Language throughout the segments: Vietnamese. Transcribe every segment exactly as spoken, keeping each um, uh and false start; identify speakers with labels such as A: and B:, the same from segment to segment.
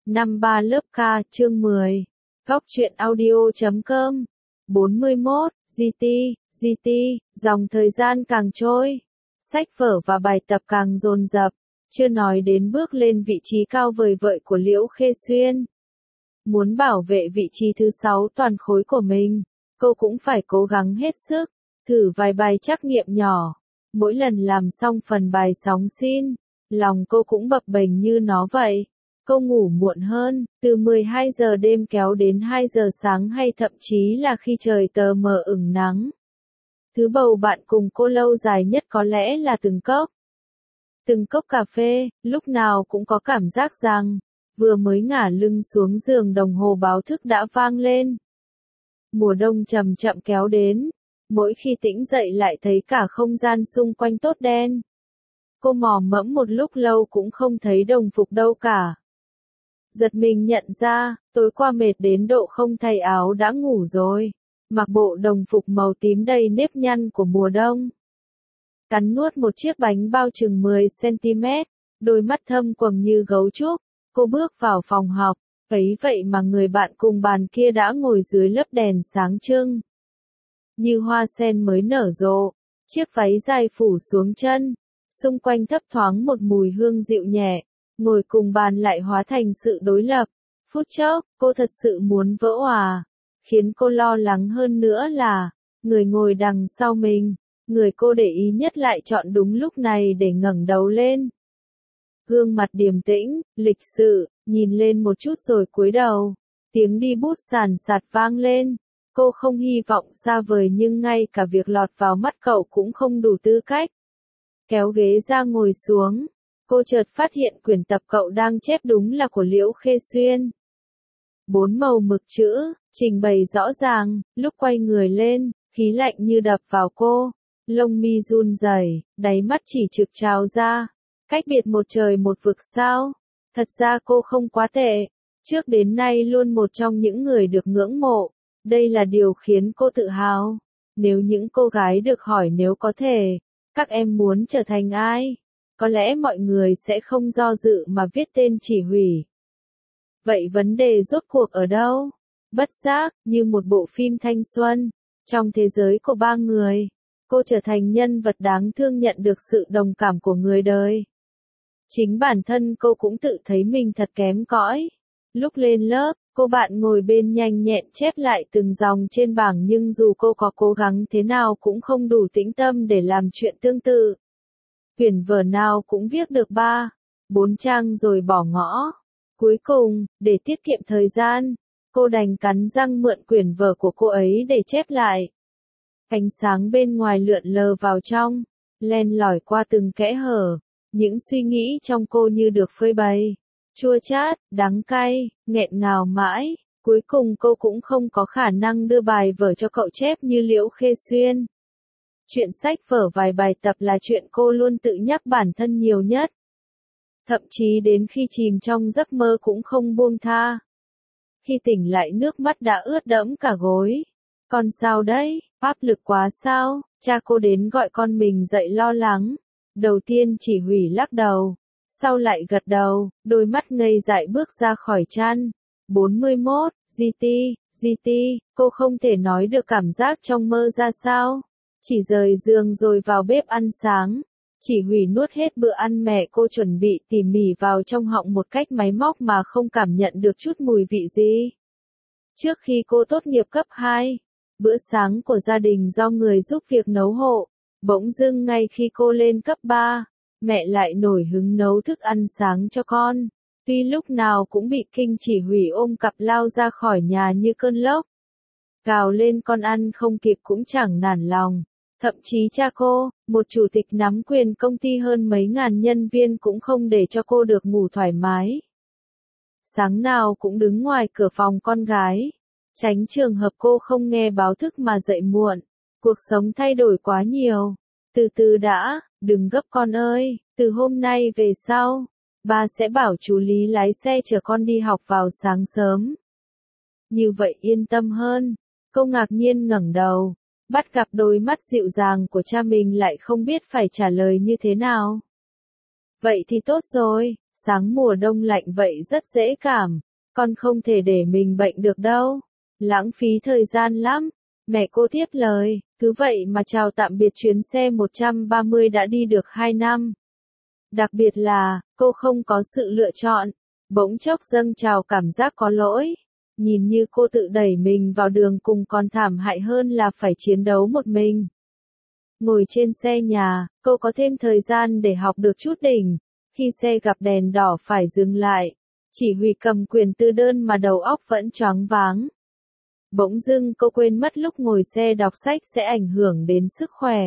A: Năm ba lớp K, chương mười. Góc truyện audio chấm com. bốn mươi mốt, giê tê, giê tê, dòng thời gian càng trôi. Sách vở và bài tập càng dồn dập. Chưa nói đến bước lên vị trí cao vời vợi của Liễu Khê Xuyên. Muốn bảo vệ vị trí thứ sáu toàn khối của mình, cô cũng phải cố gắng hết sức. Thử vài bài trắc nghiệm nhỏ. Mỗi lần làm xong phần bài sóng xin, lòng cô cũng bập bềnh như nó vậy. Cô ngủ muộn hơn, từ mười hai giờ đêm kéo đến hai giờ sáng hay thậm chí là khi trời tờ mờ ửng nắng. Thứ bầu bạn cùng cô lâu dài nhất có lẽ là từng cốc. Từng cốc cà phê, lúc nào cũng có cảm giác rằng, vừa mới ngả lưng xuống giường đồng hồ báo thức đã vang lên. Mùa đông chậm chậm kéo đến, mỗi khi tỉnh dậy lại thấy cả không gian xung quanh tốt đen. Cô mò mẫm một lúc lâu cũng không thấy đồng phục đâu cả. Giật mình nhận ra, tối qua mệt đến độ không thay áo đã ngủ rồi, mặc bộ đồng phục màu tím đầy nếp nhăn của mùa đông. Cắn nuốt một chiếc bánh bao chừng mười xăng-ti-mét, đôi mắt thâm quầng như gấu trúc, cô bước vào phòng học, ấy vậy mà người bạn cùng bàn kia đã ngồi dưới lớp đèn sáng trưng. Như hoa sen mới nở rộ, chiếc váy dài phủ xuống chân, xung quanh thấp thoáng một mùi hương dịu nhẹ. Ngồi cùng bàn lại hóa thành sự đối lập. Phút chốc, cô thật sự muốn vỡ òa. Khiến cô lo lắng hơn nữa là, người ngồi đằng sau mình, người cô để ý nhất lại chọn đúng lúc này để ngẩng đầu lên. Gương mặt điềm tĩnh, lịch sự, nhìn lên một chút rồi cúi đầu. Tiếng đi bút sàn sạt vang lên. Cô không hy vọng xa vời nhưng ngay cả việc lọt vào mắt cậu cũng không đủ tư cách. Kéo ghế ra ngồi xuống. Cô chợt phát hiện quyển tập cậu đang chép đúng là của Liễu Khê Xuyên. Bốn màu mực chữ, trình bày rõ ràng, lúc quay người lên, khí lạnh như đập vào cô, lông mi run rẩy, đáy mắt chỉ trực trào ra, cách biệt một trời một vực sao. Thật ra cô không quá tệ, trước đến nay luôn một trong những người được ngưỡng mộ, đây là điều khiến cô tự hào. Nếu những cô gái được hỏi nếu có thể, các em muốn trở thành ai? Có lẽ mọi người sẽ không do dự mà viết tên chỉ hủy. Vậy vấn đề rốt cuộc ở đâu? Bất giác, như một bộ phim thanh xuân, trong thế giới của ba người, cô trở thành nhân vật đáng thương nhận được sự đồng cảm của người đời. Chính bản thân cô cũng tự thấy mình thật kém cỏi. Lúc lên lớp, cô bạn ngồi bên nhanh nhẹn chép lại từng dòng trên bảng nhưng dù cô có cố gắng thế nào cũng không đủ tĩnh tâm để làm chuyện tương tự. Quyển vở nào cũng viết được ba, bốn trang rồi bỏ ngõ. Cuối cùng, để tiết kiệm thời gian, cô đành cắn răng mượn quyển vở của cô ấy để chép lại. Ánh sáng bên ngoài lượn lờ vào trong, len lỏi qua từng kẽ hở. Những suy nghĩ trong cô như được phơi bày. Chua chát, đắng cay, nghẹn ngào mãi. Cuối cùng cô cũng không có khả năng đưa bài vở cho cậu chép như Liễu Khê Xuyên. Chuyện sách vở vài bài tập là chuyện cô luôn tự nhắc bản thân nhiều nhất. Thậm chí đến khi chìm trong giấc mơ cũng không buông tha. Khi tỉnh lại nước mắt đã ướt đẫm cả gối. Con sao đấy, áp lực quá sao? Cha cô đến gọi con mình dậy lo lắng. Đầu tiên chỉ hủy lắc đầu. Sau lại gật đầu, đôi mắt ngây dại bước ra khỏi chăn. bốn mươi mốt, giê tê, giê tê, cô không thể nói được cảm giác trong mơ ra sao. Chỉ rời giường rồi vào bếp ăn sáng. Chỉ hủy nuốt hết bữa ăn mẹ cô chuẩn bị tỉ mỉ vào trong họng một cách máy móc mà không cảm nhận được chút mùi vị gì. Trước khi cô tốt nghiệp cấp hai, bữa sáng của gia đình do người giúp việc nấu hộ. Bỗng dưng ngay khi cô lên cấp ba, mẹ lại nổi hứng nấu thức ăn sáng cho con. Tuy lúc nào cũng bị kinh chỉ hủy ôm cặp lao ra khỏi nhà như cơn lốc. Gào lên con ăn không kịp cũng chẳng nản lòng. Thậm chí cha cô, một chủ tịch nắm quyền công ty hơn mấy ngàn nhân viên cũng không để cho cô được ngủ thoải mái. Sáng nào cũng đứng ngoài cửa phòng con gái. Tránh trường hợp cô không nghe báo thức mà dậy muộn. Cuộc sống thay đổi quá nhiều. Từ từ đã, đừng gấp con ơi, từ hôm nay về sau, ba sẽ bảo chú Lý lái xe chở con đi học vào sáng sớm. Như vậy yên tâm hơn. Cô ngạc nhiên ngẩng đầu, bắt gặp đôi mắt dịu dàng của cha mình lại không biết phải trả lời như thế nào. Vậy thì tốt rồi, Sáng mùa đông lạnh vậy rất dễ cảm, con không thể để mình bệnh được đâu. Lãng phí thời gian lắm. Mẹ cô tiếp lời, cứ vậy mà chào tạm biệt chuyến xe một trăm ba mươi đã đi được hai năm. Đặc biệt là, cô không có sự lựa chọn. Bỗng chốc dâng trào cảm giác có lỗi. Nhìn như cô tự đẩy mình vào đường cùng còn thảm hại hơn là phải chiến đấu một mình. Ngồi trên xe nhà, cô có thêm thời gian để học được chút đỉnh. Khi xe gặp đèn đỏ phải dừng lại. Chỉ huy cầm quyền tư đơn mà đầu óc vẫn choáng váng. Bỗng dưng cô quên mất lúc ngồi xe đọc sách sẽ ảnh hưởng đến sức khỏe.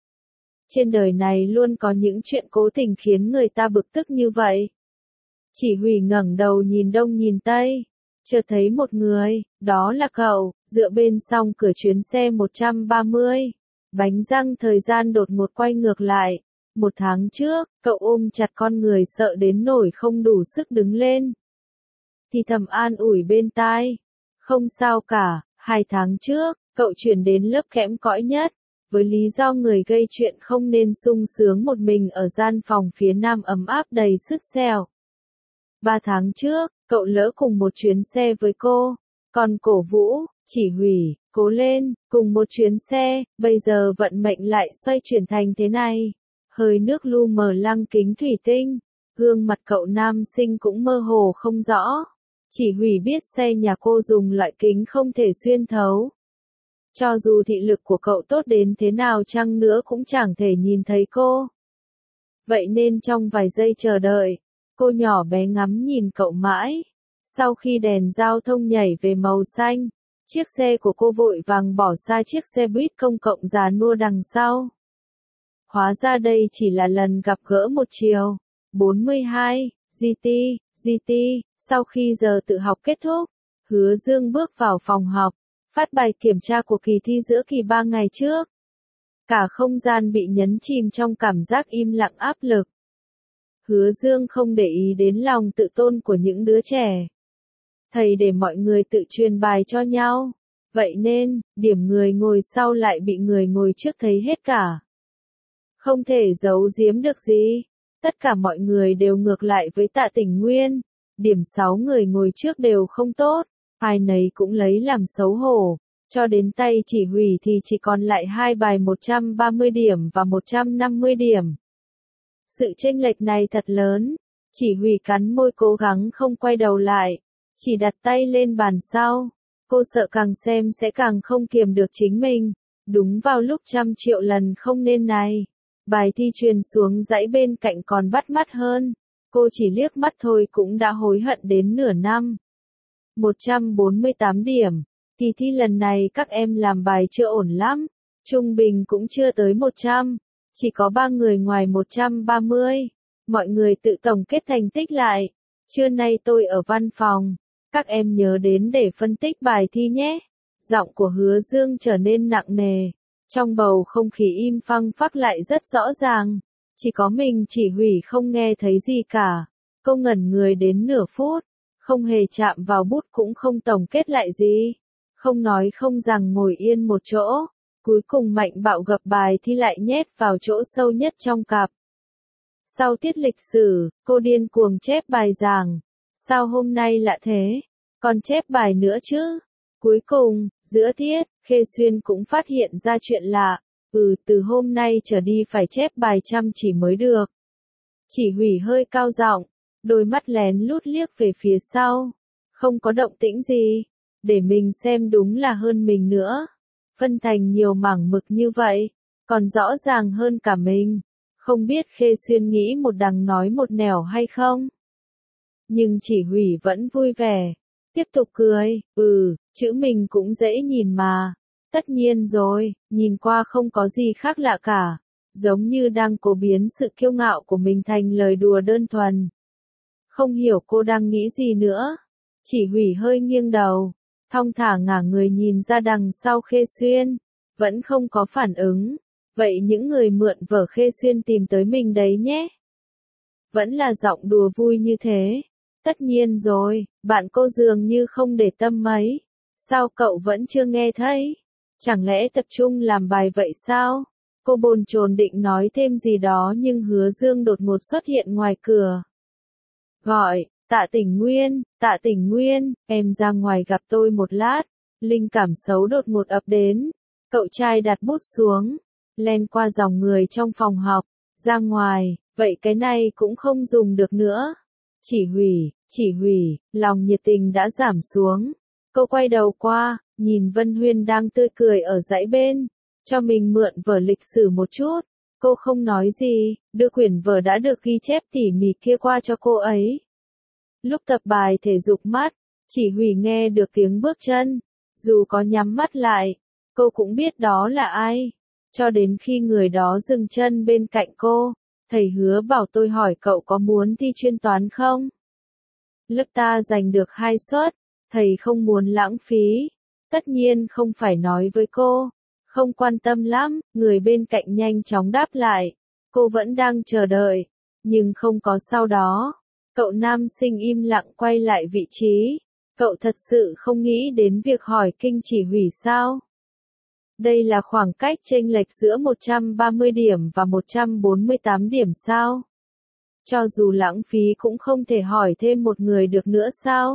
A: Trên đời này luôn có những chuyện cố tình khiến người ta bực tức như vậy. Chỉ huy ngẩng đầu nhìn đông nhìn tây, chợt thấy một người, đó là cậu, dựa bên song cửa chuyến xe một trăm ba mươi. Bánh răng thời gian đột ngột quay ngược lại. Một tháng trước, cậu ôm chặt con người sợ đến nỗi không đủ sức đứng lên. Thì thầm an ủi bên tai. Không sao cả, hai tháng trước, cậu chuyển đến lớp kẽm cõi nhất. Với lý do người gây chuyện không nên sung sướng một mình ở gian phòng phía nam ấm áp đầy sứt sẹo. Ba tháng trước, cậu lỡ cùng một chuyến xe với cô. Còn cổ vũ, chỉ huy, cố lên, cùng một chuyến xe, bây giờ vận mệnh lại xoay chuyển thành thế này. Hơi nước lu mờ lăng kính thủy tinh, gương mặt cậu nam sinh cũng mơ hồ không rõ. Chỉ huy biết xe nhà cô dùng loại kính không thể xuyên thấu. Cho dù thị lực của cậu tốt đến thế nào chăng nữa cũng chẳng thể nhìn thấy cô. Vậy nên trong vài giây chờ đợi, cô nhỏ bé ngắm nhìn cậu mãi. Sau khi đèn giao thông nhảy về màu xanh, chiếc xe của cô vội vàng bỏ xa chiếc xe buýt công cộng già nua đằng sau. Hóa ra đây chỉ là lần gặp gỡ một chiều. bốn mươi hai, giê tê, giê tê, sau khi giờ tự học kết thúc, Hứa Dương bước vào phòng học, phát bài kiểm tra của kỳ thi giữa kỳ ba ngày trước. Cả không gian bị nhấn chìm trong cảm giác im lặng áp lực. Hứa Dương không để ý đến lòng tự tôn của những đứa trẻ. Thầy để mọi người tự truyền bài cho nhau. Vậy nên, điểm người ngồi sau lại bị người ngồi trước thấy hết cả. Không thể giấu giếm được gì. Tất cả mọi người đều ngược lại với Tạ Tỉnh Nguyên. Điểm sáu người ngồi trước đều không tốt. Ai nấy cũng lấy làm xấu hổ. Cho đến tay chỉ huy thì chỉ còn lại hai bài một trăm ba mươi điểm và một trăm năm mươi điểm. Sự chênh lệch này thật lớn. Chỉ huy cắn môi cố gắng không quay đầu lại. Chỉ đặt tay lên bàn sau. Cô sợ càng xem sẽ càng không kiềm được chính mình. Đúng vào lúc trăm triệu lần không nên này. Bài thi truyền xuống dãy bên cạnh còn bắt mắt hơn. Cô chỉ liếc mắt thôi cũng đã hối hận đến nửa năm. một trăm bốn mươi tám điểm. Kỳ thi lần này các em làm bài chưa ổn lắm. Trung bình cũng chưa tới một trăm. Chỉ có ba người ngoài một trăm ba mươi. Mọi người tự tổng kết thành tích lại. Trưa nay tôi ở văn phòng. Các em nhớ đến để phân tích bài thi nhé. Giọng của Hứa Dương trở nên nặng nề. Trong bầu không khí im phăng phắc lại rất rõ ràng. Chỉ có mình chỉ huy không nghe thấy gì cả. Cô ngẩn người đến nửa phút. Không hề chạm vào bút cũng không tổng kết lại gì. Không nói không rằng ngồi yên một chỗ. Cuối cùng mạnh bạo gập bài thi lại nhét vào chỗ sâu nhất trong cặp. Sau tiết lịch sử, cô điên cuồng chép bài giảng. Sao hôm nay lạ thế? Còn chép bài nữa chứ? Cuối cùng, giữa tiết, Khê Xuyên cũng phát hiện ra chuyện lạ. Ừ, từ hôm nay trở đi phải chép bài chăm chỉ mới được. Chỉ huy hơi cao giọng, đôi mắt lén lút liếc về phía sau. Không có động tĩnh gì. Để mình xem đúng là hơn mình nữa. Phân thành nhiều mảng mực như vậy. Còn rõ ràng hơn cả mình. Không biết Khê Xuyên nghĩ một đằng nói một nẻo hay không? Nhưng chỉ huy vẫn vui vẻ. Tiếp tục cười, ừ, chữ mình cũng dễ nhìn mà. Tất nhiên rồi, nhìn qua không có gì khác lạ cả. Giống như đang cố biến sự kiêu ngạo của mình thành lời đùa đơn thuần. Không hiểu cô đang nghĩ gì nữa. Chỉ huy hơi nghiêng đầu. Thong thả ngả người nhìn ra đằng sau Khê Xuyên. Vẫn không có phản ứng. Vậy những người mượn vở Khê Xuyên tìm tới mình đấy nhé. Vẫn là giọng đùa vui như thế. Tất nhiên rồi, bạn cô dường như không để tâm mấy. Sao cậu vẫn chưa nghe thấy? Chẳng lẽ tập trung làm bài vậy sao? Cô bồn chồn định nói thêm gì đó nhưng Hứa Dương đột ngột xuất hiện ngoài cửa. Gọi, Tạ Tỉnh Nguyên, Tạ Tỉnh Nguyên, em ra ngoài gặp tôi một lát. Linh cảm xấu đột ngột ập đến. Cậu trai đặt bút xuống, len qua dòng người trong phòng học, ra ngoài, vậy cái này cũng không dùng được nữa. Chỉ hủy, chỉ hủy, lòng nhiệt tình đã giảm xuống. Cô quay đầu qua, nhìn Vân Huyên đang tươi cười ở dãy bên, cho mình mượn vở lịch sử một chút. Cô không nói gì, đưa quyển vở đã được ghi chép tỉ mỉ kia qua cho cô ấy. Lúc tập bài thể dục mắt, chỉ hủy nghe được tiếng bước chân, dù có nhắm mắt lại, cô cũng biết đó là ai. Cho đến khi người đó dừng chân bên cạnh cô, thầy hứa bảo tôi hỏi cậu có muốn thi chuyên toán không? Lớp ta giành được hai suất, thầy không muốn lãng phí. Tất nhiên không phải nói với cô, không quan tâm lắm, người bên cạnh nhanh chóng đáp lại. Cô vẫn đang chờ đợi, nhưng không có sau đó. Cậu nam sinh im lặng quay lại vị trí. Cậu thật sự không nghĩ đến việc hỏi kinh chỉ hủy sao? Đây là khoảng cách chênh lệch giữa một trăm ba mươi điểm và một trăm bốn mươi tám điểm sao? Cho dù lãng phí cũng không thể hỏi thêm một người được nữa sao?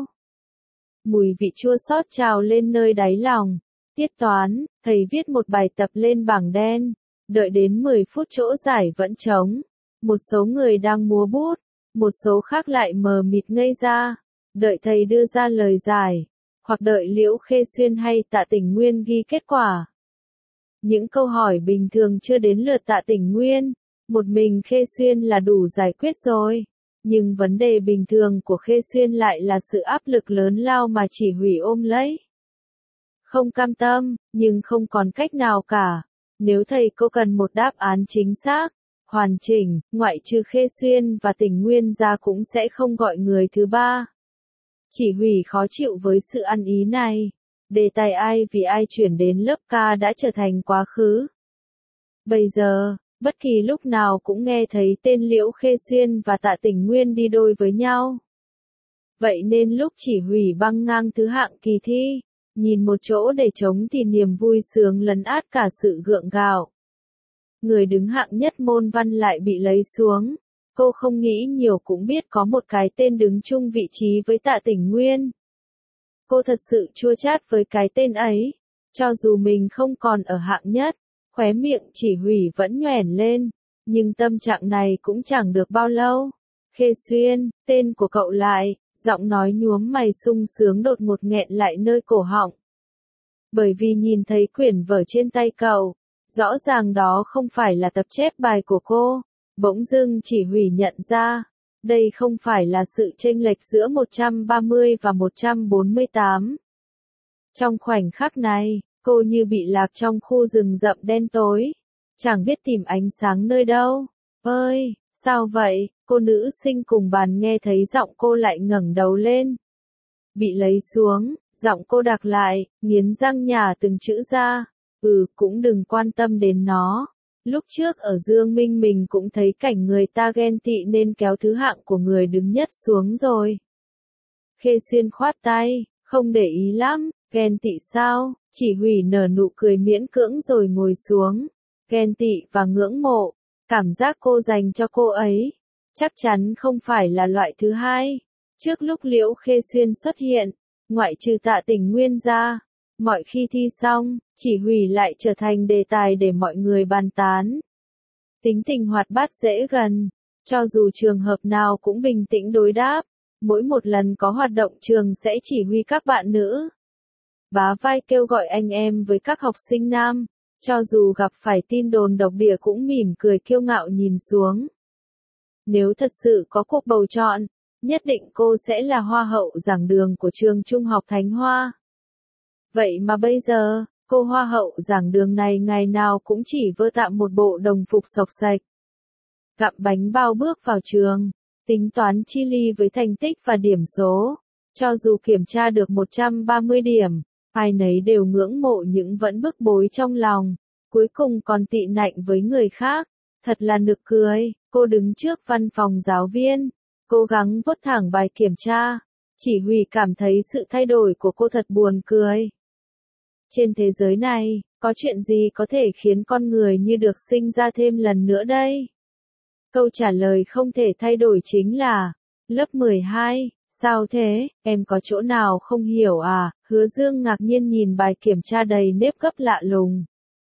A: Mùi vị chua xót trào lên nơi đáy lòng. Tiết toán, thầy viết một bài tập lên bảng đen. Đợi đến mười phút chỗ giải vẫn trống. Một số người đang múa bút, một số khác lại mờ mịt ngây ra. Đợi thầy đưa ra lời giải, hoặc đợi Liễu Khê Xuyên hay Tạ Tỉnh Nguyên ghi kết quả. Những câu hỏi bình thường chưa đến lượt Tạ Tỉnh Nguyên, một mình Khê Xuyên là đủ giải quyết rồi. Nhưng vấn đề bình thường của Khê Xuyên lại là sự áp lực lớn lao mà chỉ hủy ôm lấy. Không cam tâm, nhưng không còn cách nào cả. Nếu thầy cô cần một đáp án chính xác, hoàn chỉnh, ngoại trừ Khê Xuyên và Tỉnh Nguyên ra cũng sẽ không gọi người thứ ba. Chỉ hủy khó chịu với sự ăn ý này. Đề tài ai vì ai chuyển đến lớp ca đã trở thành quá khứ. Bây giờ, bất kỳ lúc nào cũng nghe thấy tên Liễu Khê Xuyên và Tạ Tỉnh Nguyên đi đôi với nhau. Vậy nên lúc chỉ hủy băng ngang thứ hạng kỳ thi, nhìn một chỗ để trống thì niềm vui sướng lấn át cả sự gượng gạo. Người đứng hạng nhất môn văn lại bị lấy xuống. Cô không nghĩ nhiều cũng biết có một cái tên đứng chung vị trí với Tạ Tỉnh Nguyên. Cô thật sự chua chát với cái tên ấy. Cho dù mình không còn ở hạng nhất, khóe miệng chỉ hủy vẫn nhoẻn lên. Nhưng tâm trạng này cũng chẳng được bao lâu. Khê Xuyên, tên của cậu lại, giọng nói nhuốm mày sung sướng đột ngột nghẹn lại nơi cổ họng. Bởi vì nhìn thấy quyển vở trên tay cậu, rõ ràng đó không phải là tập chép bài của cô. Bỗng dưng chỉ hủy nhận ra, đây không phải là sự chênh lệch giữa một trăm ba mươi và một trăm bốn mươi tám. Trong khoảnh khắc này, cô như bị lạc trong khu rừng rậm đen tối, chẳng biết tìm ánh sáng nơi đâu. Ơi, sao vậy? Cô nữ sinh cùng bàn nghe thấy giọng cô lại ngẩng đầu lên. Bị lấy xuống, giọng cô đặc lại, nghiến răng nhả từng chữ ra. Ừ, cũng đừng quan tâm đến nó. Lúc trước ở Dương Minh mình cũng thấy cảnh người ta ghen tị nên kéo thứ hạng của người đứng nhất xuống rồi. Khê Xuyên khoát tay, không để ý lắm, ghen tị sao? Chỉ hủy nở nụ cười miễn cưỡng rồi ngồi xuống. Ghen tị và ngưỡng mộ, cảm giác cô dành cho cô ấy, chắc chắn không phải là loại thứ hai. Trước lúc Liễu Khê Xuyên xuất hiện, ngoại trừ Tạ Tỉnh Nguyên ra, mọi khi thi xong, chỉ hủy lại trở thành đề tài để mọi người bàn tán. Tính tình hoạt bát dễ gần, cho dù trường hợp nào cũng bình tĩnh đối đáp, mỗi một lần có hoạt động trường sẽ chỉ huy các bạn nữ. Bá vai kêu gọi anh em với các học sinh nam, cho dù gặp phải tin đồn độc địa cũng mỉm cười kiêu ngạo nhìn xuống. Nếu thật sự có cuộc bầu chọn, nhất định cô sẽ là hoa hậu giảng đường của trường trung học Thánh Hoa. Vậy mà bây giờ, cô hoa hậu giảng đường này ngày nào cũng chỉ vơ tạm một bộ đồng phục xộc xạch. Gặm bánh bao bước vào trường, tính toán chi ly với thành tích và điểm số. Cho dù kiểm tra được một trăm ba mươi điểm, ai nấy đều ngưỡng mộ nhưng vẫn bức bối trong lòng. Cuối cùng còn tị nạnh với người khác. Thật là nực cười, cô đứng trước văn phòng giáo viên, cố gắng vuốt thẳng bài kiểm tra. Chỉ hủy cảm thấy sự thay đổi của cô thật buồn cười. Trên thế giới này, có chuyện gì có thể khiến con người như được sinh ra thêm lần nữa đây? Câu trả lời không thể thay đổi chính là, Lớp mười hai, sao thế, em có chỗ nào không hiểu à? Hứa Dương ngạc nhiên nhìn bài kiểm tra đầy nếp gấp lạ lùng.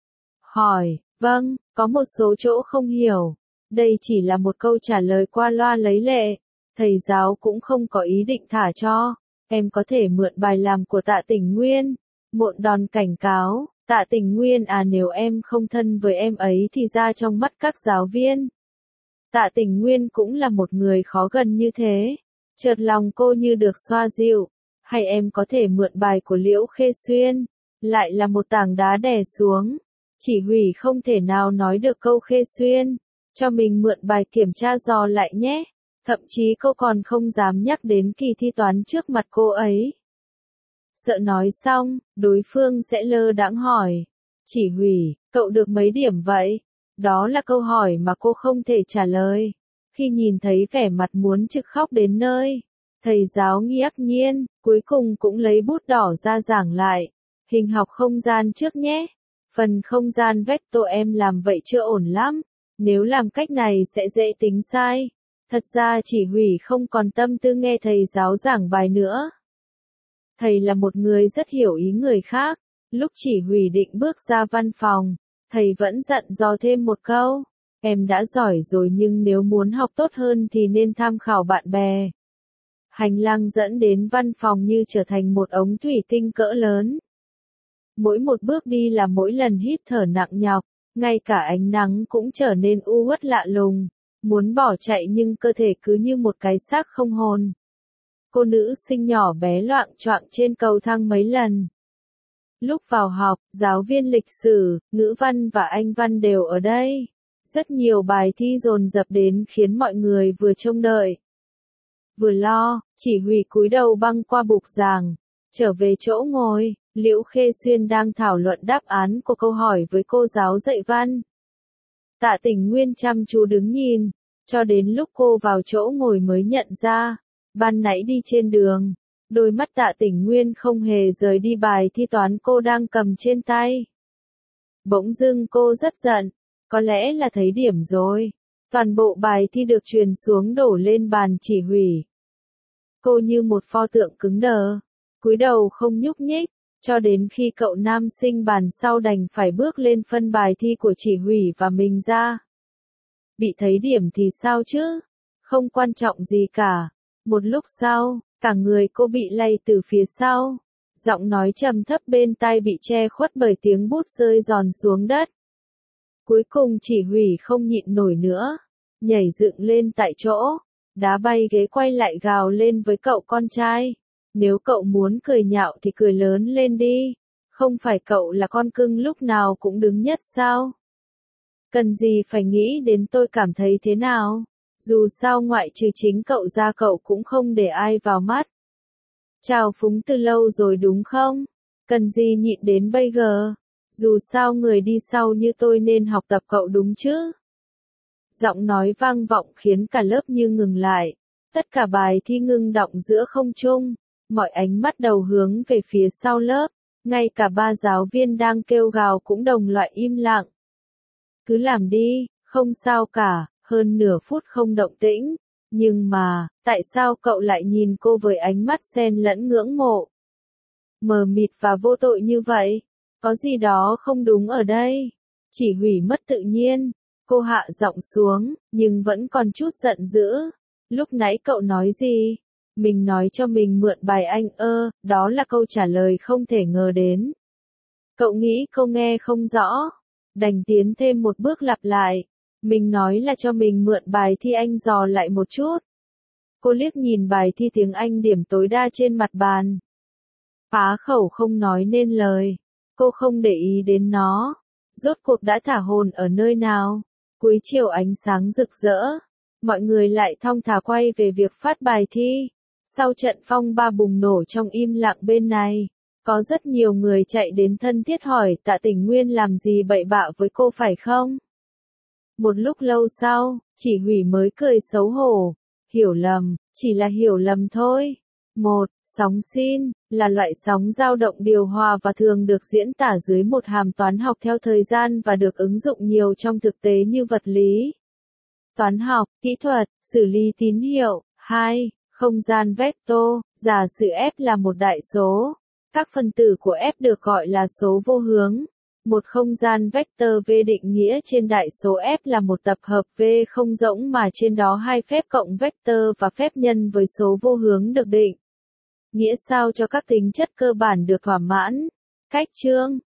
A: Hỏi, vâng, có một số chỗ không hiểu. Đây chỉ là một câu trả lời qua loa lấy lệ. Thầy giáo cũng không có ý định thả cho. Em có thể mượn bài làm của Tạ Tỉnh Nguyên. Mộn đòn cảnh cáo, Tạ Tỉnh Nguyên à, nếu em không thân với em ấy thì ra trong mắt các giáo viên. Tạ Tỉnh Nguyên cũng là một người khó gần như thế. Chợt lòng cô như được xoa dịu. Hay em có thể mượn bài của Liễu Khê Xuyên. Lại là một tảng đá đè xuống. Chỉ huy không thể nào nói được câu Khê Xuyên. Cho mình mượn bài kiểm tra dò lại nhé. Thậm chí cô còn không dám nhắc đến kỳ thi toán trước mặt cô ấy. Sợ nói xong, đối phương sẽ lơ đãng hỏi. Chỉ huy, cậu được mấy điểm vậy? Đó là câu hỏi mà cô không thể trả lời. Khi nhìn thấy vẻ mặt muốn trực khóc đến nơi, thầy giáo ngạc nhiên, cuối cùng cũng lấy bút đỏ ra giảng lại. Hình học không gian trước nhé. Phần không gian vector em làm vậy chưa ổn lắm. Nếu làm cách này sẽ dễ tính sai. Thật ra chỉ huy không còn tâm tư nghe thầy giáo giảng bài nữa. Thầy là một người rất hiểu ý người khác. Lúc chỉ huy định bước ra văn phòng, thầy vẫn dặn dò thêm một câu. Em đã giỏi rồi nhưng nếu muốn học tốt hơn thì nên tham khảo bạn bè. Hành lang dẫn đến văn phòng như trở thành một ống thủy tinh cỡ lớn. Mỗi một bước đi là mỗi lần hít thở nặng nhọc, ngay cả ánh nắng cũng trở nên u uất lạ lùng. Muốn bỏ chạy nhưng cơ thể cứ như một cái xác không hồn. Cô nữ sinh nhỏ bé loạng choạng trên cầu thang mấy lần. Lúc vào học, giáo viên lịch sử, ngữ văn và Anh văn đều ở đây. Rất nhiều bài thi dồn dập đến khiến mọi người vừa trông đợi, vừa lo. Chỉ huy cúi đầu băng qua bục giảng, trở về chỗ ngồi. Liễu Khê Xuyên đang thảo luận đáp án của câu hỏi với cô giáo dạy văn. Tạ Tỉnh Nguyên chăm chú đứng nhìn, cho đến lúc cô vào chỗ ngồi mới nhận ra, ban nãy đi trên đường, đôi mắt Tạ Tỉnh Nguyên không hề rời đi bài thi toán cô đang cầm trên tay. Bỗng dưng cô rất giận, có lẽ là thấy điểm rồi. Toàn bộ bài thi được truyền xuống đổ lên bàn chỉ huy. Cô như một pho tượng cứng đờ, cúi đầu không nhúc nhích, cho đến khi cậu nam sinh bàn sau đành phải bước lên phân bài thi của chỉ huy và mình ra. Bị thấy điểm thì sao chứ? Không quan trọng gì cả. Một lúc sau, cả người cô bị lay từ phía sau. Giọng nói trầm thấp bên tai bị che khuất bởi tiếng bút rơi giòn xuống đất. Cuối cùng chỉ huy không nhịn nổi nữa. Nhảy dựng lên tại chỗ. Đá bay ghế quay lại gào lên với cậu con trai. Nếu cậu muốn cười nhạo thì cười lớn lên đi. Không phải cậu là con cưng lúc nào cũng đứng nhất sao? Cần gì phải nghĩ đến tôi cảm thấy thế nào? Dù sao ngoại trừ chính cậu ra cậu cũng không để ai vào mắt. Chào phúng từ lâu rồi đúng không? Cần gì nhịn đến bây giờ? Dù sao người đi sau như tôi nên học tập cậu đúng chứ? Giọng nói vang vọng khiến cả lớp như ngừng lại. Tất cả bài thi ngưng đọng giữa không trung. Mọi ánh mắt đầu hướng về phía sau lớp. Ngay cả ba giáo viên đang kêu gào cũng đồng loạt im lặng. Cứ làm đi, không sao cả, hơn nửa phút không động tĩnh. Nhưng mà, tại sao cậu lại nhìn cô với ánh mắt xen lẫn ngưỡng mộ? Mờ mịt và vô tội như vậy, có gì đó không đúng ở đây. Chỉ huy mất tự nhiên, cô hạ giọng xuống, nhưng vẫn còn chút giận dữ. Lúc nãy cậu nói gì? Mình nói cho mình mượn bài anh ơ, đó là câu trả lời không thể ngờ đến. Cậu nghĩ cô nghe không rõ? Đành tiến thêm một bước lặp lại. Mình nói là cho mình mượn bài thi anh dò lại một chút. Cô liếc nhìn bài thi tiếng Anh điểm tối đa trên mặt bàn. Phá khẩu không nói nên lời. Cô không để ý đến nó. Rốt cuộc đã thả hồn ở nơi nào? Cuối chiều ánh sáng rực rỡ. Mọi người lại thong thả quay về việc phát bài thi. Sau trận phong ba bùng nổ trong im lặng bên này, có rất nhiều người chạy đến thân thiết hỏi Tạ Tỉnh Nguyên làm gì bậy bạ với cô phải không? Một lúc lâu sau, chỉ huy mới cười xấu hổ. Hiểu lầm, chỉ là hiểu lầm thôi. Một, sóng sin, là loại sóng dao động điều hòa và thường được diễn tả dưới một hàm toán học theo thời gian và được ứng dụng nhiều trong thực tế như vật lý, toán học, kỹ thuật, xử lý tín hiệu. Hai, Không gian vector, giả sử F là một đại số. Các phân tử của F được gọi là số vô hướng. Một không gian vector V định nghĩa trên đại số F là một tập hợp V không rỗng mà trên đó hai phép cộng vector và phép nhân với số vô hướng được định nghĩa sao cho các tính chất cơ bản được thỏa mãn. Cách chương